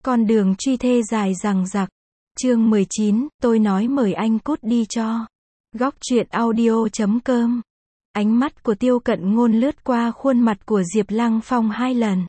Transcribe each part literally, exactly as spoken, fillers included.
Con đường truy thê dài dằng dặc. Chương mười chín, tôi nói mời anh cút đi cho. Góc truyện audio chấm com. Ánh mắt của Tiêu Cận Ngôn lướt qua khuôn mặt của Diệp Lăng Phong hai lần.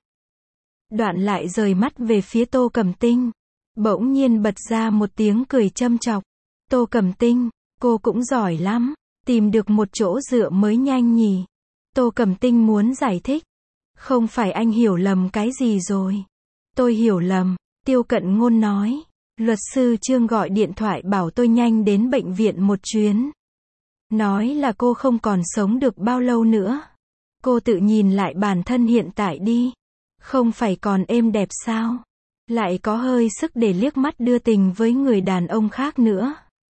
Đoạn lại rời mắt về phía Tô Cẩm Tinh. Bỗng nhiên bật ra một tiếng cười châm chọc. Tô Cẩm Tinh, cô cũng giỏi lắm. Tìm được một chỗ dựa mới nhanh nhỉ. Tô Cẩm Tinh muốn giải thích. Không phải anh hiểu lầm cái gì rồi. Tôi hiểu lầm, Tiêu Cận Ngôn nói. Luật sư Trương gọi điện thoại bảo tôi nhanh đến bệnh viện một chuyến. Nói là cô không còn sống được bao lâu nữa. Cô tự nhìn lại bản thân hiện tại đi. Không phải còn êm đẹp sao? Lại có hơi sức để liếc mắt đưa tình với người đàn ông khác nữa.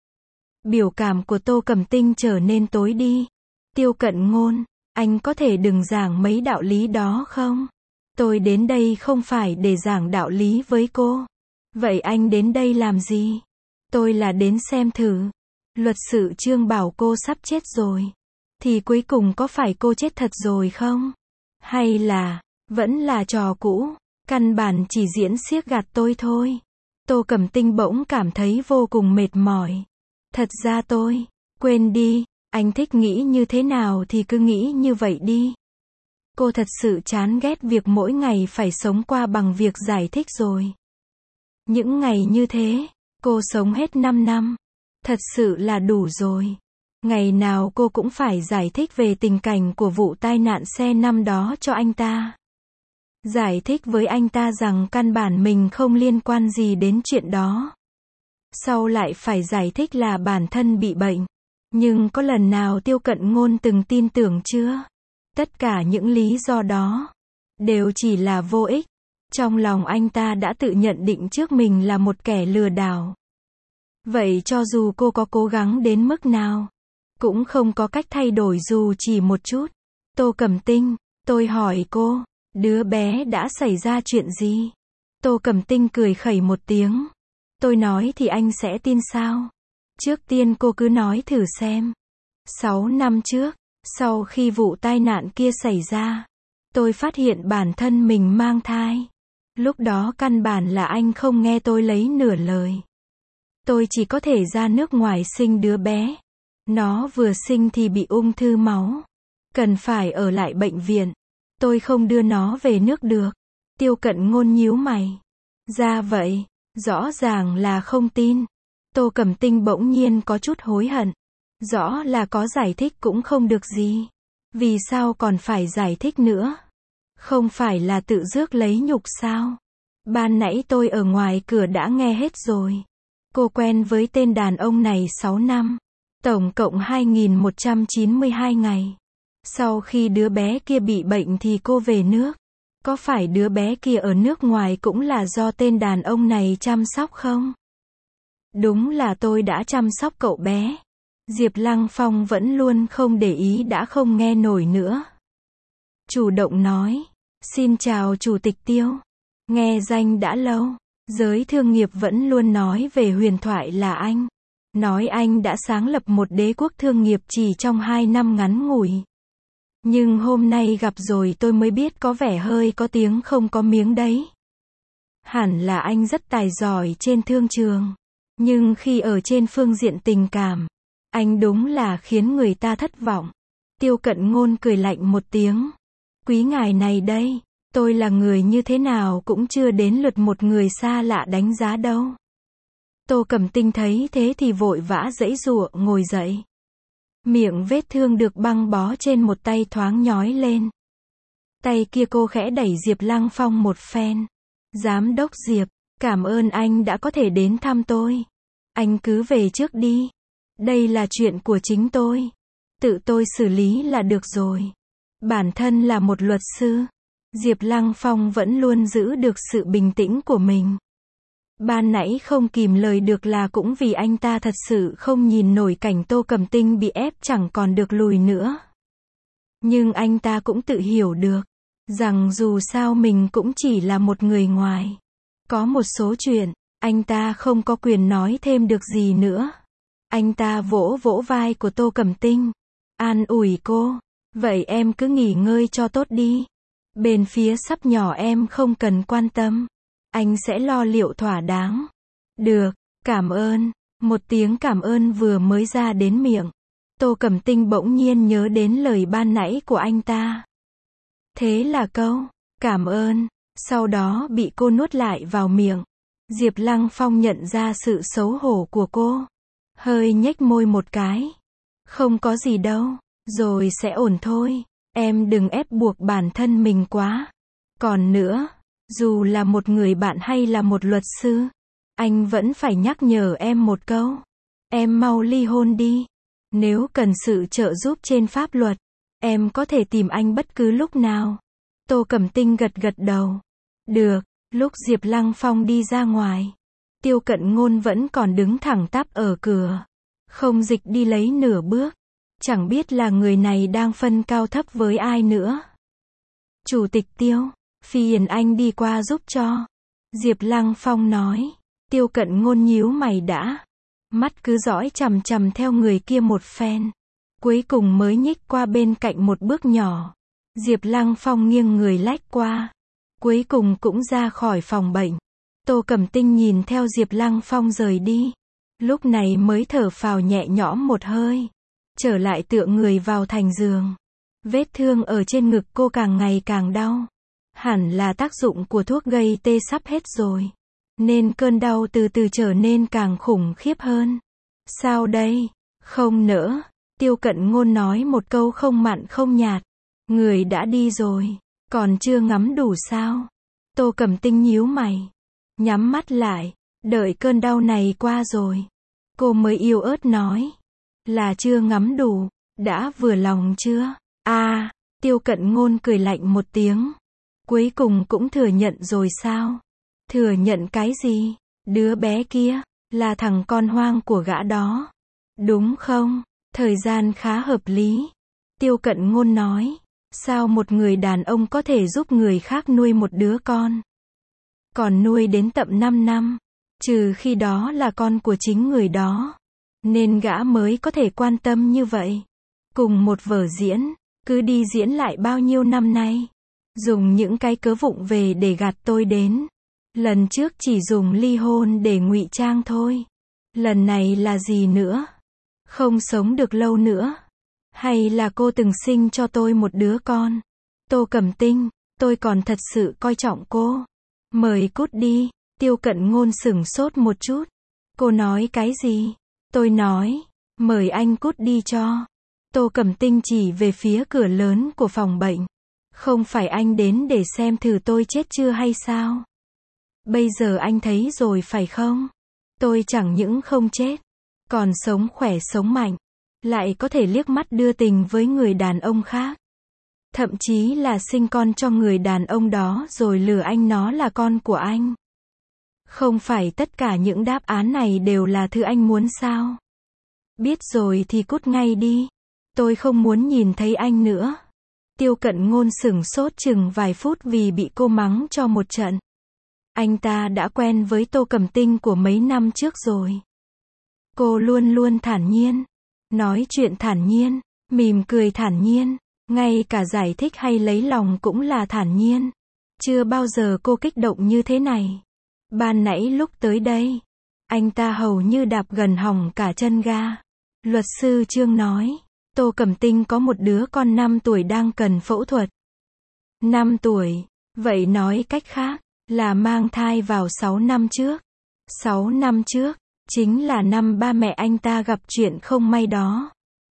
Biểu cảm của Tô Cẩm Tinh trở nên tối đi. Tiêu Cận Ngôn, anh có thể đừng giảng mấy đạo lý đó không? Tôi đến đây không phải để giảng đạo lý với cô. Vậy anh đến đây làm gì? Tôi là đến xem thử. Luật sư Trương bảo cô sắp chết rồi. Thì cuối cùng có phải cô chết thật rồi không? Hay là, vẫn là trò cũ, căn bản chỉ diễn xiếc gạt tôi thôi. Tô Cẩm Tinh bỗng cảm thấy vô cùng mệt mỏi. Thật ra tôi, quên đi, anh thích nghĩ như thế nào thì cứ nghĩ như vậy đi. Cô thật sự chán ghét việc mỗi ngày phải sống qua bằng việc giải thích rồi. Những ngày như thế, cô sống hết năm năm. Thật sự là đủ rồi. Ngày nào cô cũng phải giải thích về tình cảnh của vụ tai nạn xe năm đó cho anh ta. Giải thích với anh ta rằng căn bản mình không liên quan gì đến chuyện đó. Sau lại phải giải thích là bản thân bị bệnh. Nhưng có lần nào Tiêu Cận Ngôn từng tin tưởng chưa? Tất cả những lý do đó đều chỉ là vô ích. Trong lòng anh ta đã tự nhận định trước mình là một kẻ lừa đảo. Vậy cho dù cô có cố gắng đến mức nào, cũng không có cách thay đổi dù chỉ một chút. Tô Cẩm Tinh, tôi hỏi cô, đứa bé đã xảy ra chuyện gì? Tô Cẩm Tinh cười khẩy một tiếng. Tôi nói thì anh sẽ tin sao? Trước tiên cô cứ nói thử xem. Sáu năm trước, sau khi vụ tai nạn kia xảy ra, tôi phát hiện bản thân mình mang thai. Lúc đó căn bản là anh không nghe tôi lấy nửa lời. Tôi chỉ có thể ra nước ngoài sinh đứa bé. Nó vừa sinh thì bị ung thư máu. Cần phải ở lại bệnh viện. Tôi không đưa nó về nước được. Tiêu Cận Ngôn nhíu mày. Ra vậy, rõ ràng là không tin. Tô Cẩm Tinh bỗng nhiên có chút hối hận. Rõ là có giải thích cũng không được gì. Vì sao còn phải giải thích nữa? Không phải là tự rước lấy nhục sao? Ban nãy tôi ở ngoài cửa đã nghe hết rồi. Cô quen với tên đàn ông này sáu năm. Tổng cộng hai nghìn một trăm chín mươi hai ngày. Sau khi đứa bé kia bị bệnh thì cô về nước. Có phải đứa bé kia ở nước ngoài cũng là do tên đàn ông này chăm sóc không? Đúng là tôi đã chăm sóc cậu bé. Diệp Lăng Phong vẫn luôn không để ý đã không nghe nổi nữa. Chủ động nói. Xin chào Chủ tịch Tiêu. Nghe danh đã lâu. Giới thương nghiệp vẫn luôn nói về huyền thoại là anh. Nói anh đã sáng lập một đế quốc thương nghiệp chỉ trong hai năm ngắn ngủi. Nhưng hôm nay gặp rồi tôi mới biết có vẻ hơi có tiếng không có miếng đấy. Hẳn là anh rất tài giỏi trên thương trường. Nhưng khi ở trên phương diện tình cảm, anh đúng là khiến người ta thất vọng. Tiêu Cận Ngôn cười lạnh một tiếng. Quý ngài này đây, tôi là người như thế nào cũng chưa đến lượt một người xa lạ đánh giá đâu. Tô Cẩm Tinh thấy thế thì vội vã giãy giụa ngồi dậy. Miệng vết thương được băng bó trên một tay thoáng nhói lên. Tay kia cô khẽ đẩy Diệp Lăng Phong một phen. Giám đốc Diệp, cảm ơn anh đã có thể đến thăm tôi. Anh cứ về trước đi. Đây là chuyện của chính tôi. Tự tôi xử lý là được rồi. Bản thân là một luật sư. Diệp Lăng Phong vẫn luôn giữ được sự bình tĩnh của mình. Ban nãy không kìm lời được là cũng vì anh ta thật sự không nhìn nổi cảnh Tô Cẩm Tinh bị ép chẳng còn được lùi nữa. Nhưng anh ta cũng tự hiểu được, rằng dù sao mình cũng chỉ là một người ngoài. Có một số chuyện, anh ta không có quyền nói thêm được gì nữa. Anh ta vỗ vỗ vai của Tô Cẩm Tinh. An ủi cô, vậy em cứ nghỉ ngơi cho tốt đi. Bên phía sắp nhỏ em không cần quan tâm. Anh sẽ lo liệu thỏa đáng. Được, cảm ơn. Một tiếng cảm ơn vừa mới ra đến miệng. Tô Cẩm Tinh bỗng nhiên nhớ đến lời ban nãy của anh ta. Thế là câu, cảm ơn, sau đó bị cô nuốt lại vào miệng. Diệp Lăng Phong nhận ra sự xấu hổ của cô. Hơi nhếch môi một cái. Không có gì đâu, rồi sẽ ổn thôi. Em đừng ép buộc bản thân mình quá. Còn nữa, dù là một người bạn hay là một luật sư, anh vẫn phải nhắc nhở em một câu. Em mau ly hôn đi. Nếu cần sự trợ giúp trên pháp luật, em có thể tìm anh bất cứ lúc nào. Tô Cẩm Tinh gật gật đầu. Được, lúc Diệp Lăng Phong đi ra ngoài, Tiêu Cận Ngôn vẫn còn đứng thẳng tắp ở cửa. Không dịch đi lấy nửa bước. Chẳng biết là người này đang phân cao thấp với ai nữa. Chủ tịch Tiêu, phiền anh đi qua giúp cho. Diệp Lăng Phong nói. Tiêu Cận Ngôn nhíu mày đã. Mắt cứ dõi chằm chằm theo người kia một phen. Cuối cùng mới nhích qua bên cạnh một bước nhỏ. Diệp Lăng Phong nghiêng người lách qua. Cuối cùng cũng ra khỏi phòng bệnh. Tô Cẩm Tinh nhìn theo Diệp Lăng Phong rời đi. Lúc này mới thở phào nhẹ nhõm một hơi. Trở lại tựa người vào thành giường. Vết thương ở trên ngực cô càng ngày càng đau. Hẳn là tác dụng của thuốc gây tê sắp hết rồi. Nên cơn đau từ từ trở nên càng khủng khiếp hơn. Sao đây? Không nỡ. Tiêu Cận Ngôn nói một câu không mặn không nhạt. Người đã đi rồi. Còn chưa ngắm đủ sao? Tô Cẩm Tinh nhíu mày. Nhắm mắt lại. Đợi cơn đau này qua rồi. Cô mới yếu ớt nói. Là chưa ngắm đủ. Đã vừa lòng chưa? À, Tiêu Cận Ngôn cười lạnh một tiếng. Cuối cùng cũng thừa nhận rồi sao? Thừa nhận cái gì? Đứa bé kia, là thằng con hoang của gã đó. Đúng không? Thời gian khá hợp lý. Tiêu Cận Ngôn nói. Sao một người đàn ông có thể giúp người khác nuôi một đứa con? Còn nuôi đến tận năm năm. Trừ khi đó là con của chính người đó. Nên gã mới có thể quan tâm như vậy. Cùng một vở diễn, cứ đi diễn lại bao nhiêu năm nay. Dùng những cái cớ vụng về để gạt tôi đến. Lần trước chỉ dùng ly hôn để ngụy trang thôi. Lần này là gì nữa? Không sống được lâu nữa. Hay là cô từng sinh cho tôi một đứa con? Tô Cẩm Tinh, tôi còn thật sự coi trọng cô. Mời cút đi. Tiêu Cận Ngôn sửng sốt một chút. Cô nói cái gì? Tôi nói, mời anh cút đi cho. Tô Cẩm Tinh chỉ về phía cửa lớn của phòng bệnh. Không phải anh đến để xem thử tôi chết chưa hay sao? Bây giờ anh thấy rồi phải không? Tôi chẳng những không chết, còn sống khỏe sống mạnh, lại có thể liếc mắt đưa tình với người đàn ông khác. Thậm chí là sinh con cho người đàn ông đó rồi lừa anh nó là con của anh. Không phải tất cả những đáp án này đều là thứ anh muốn sao? Biết rồi thì cút ngay đi. Tôi không muốn nhìn thấy anh nữa. Tiêu Cận Ngôn sửng sốt chừng vài phút vì bị cô mắng cho một trận. Anh ta đã quen với Tô Cẩm Tinh của mấy năm trước rồi. Cô luôn luôn thản nhiên. Nói chuyện thản nhiên. Mỉm cười thản nhiên. Ngay cả giải thích hay lấy lòng cũng là thản nhiên. Chưa bao giờ cô kích động như thế này. Ban nãy lúc tới đây, anh ta hầu như đạp gần hỏng cả chân ga. Luật sư Trương nói, Tô Cẩm Tinh có một đứa con năm tuổi đang cần phẫu thuật. năm tuổi, vậy nói cách khác, là mang thai vào sáu năm trước. sáu năm trước, chính là năm ba mẹ anh ta gặp chuyện không may đó.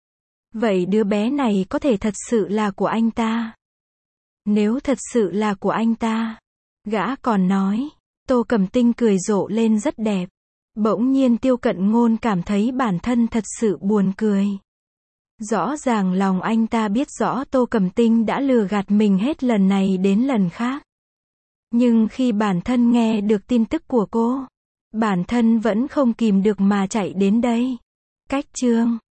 Vậy đứa bé này có thể thật sự là của anh ta? Nếu thật sự là của anh ta, gã còn nói, Tô Cẩm Tinh cười rộ lên rất đẹp. Bỗng nhiên Tiêu Cận Ngôn cảm thấy bản thân thật sự buồn cười. Rõ ràng lòng anh ta biết rõ Tô Cẩm Tinh đã lừa gạt mình hết lần này đến lần khác. Nhưng khi bản thân nghe được tin tức của cô, bản thân vẫn không kìm được mà chạy đến đây. Cách chương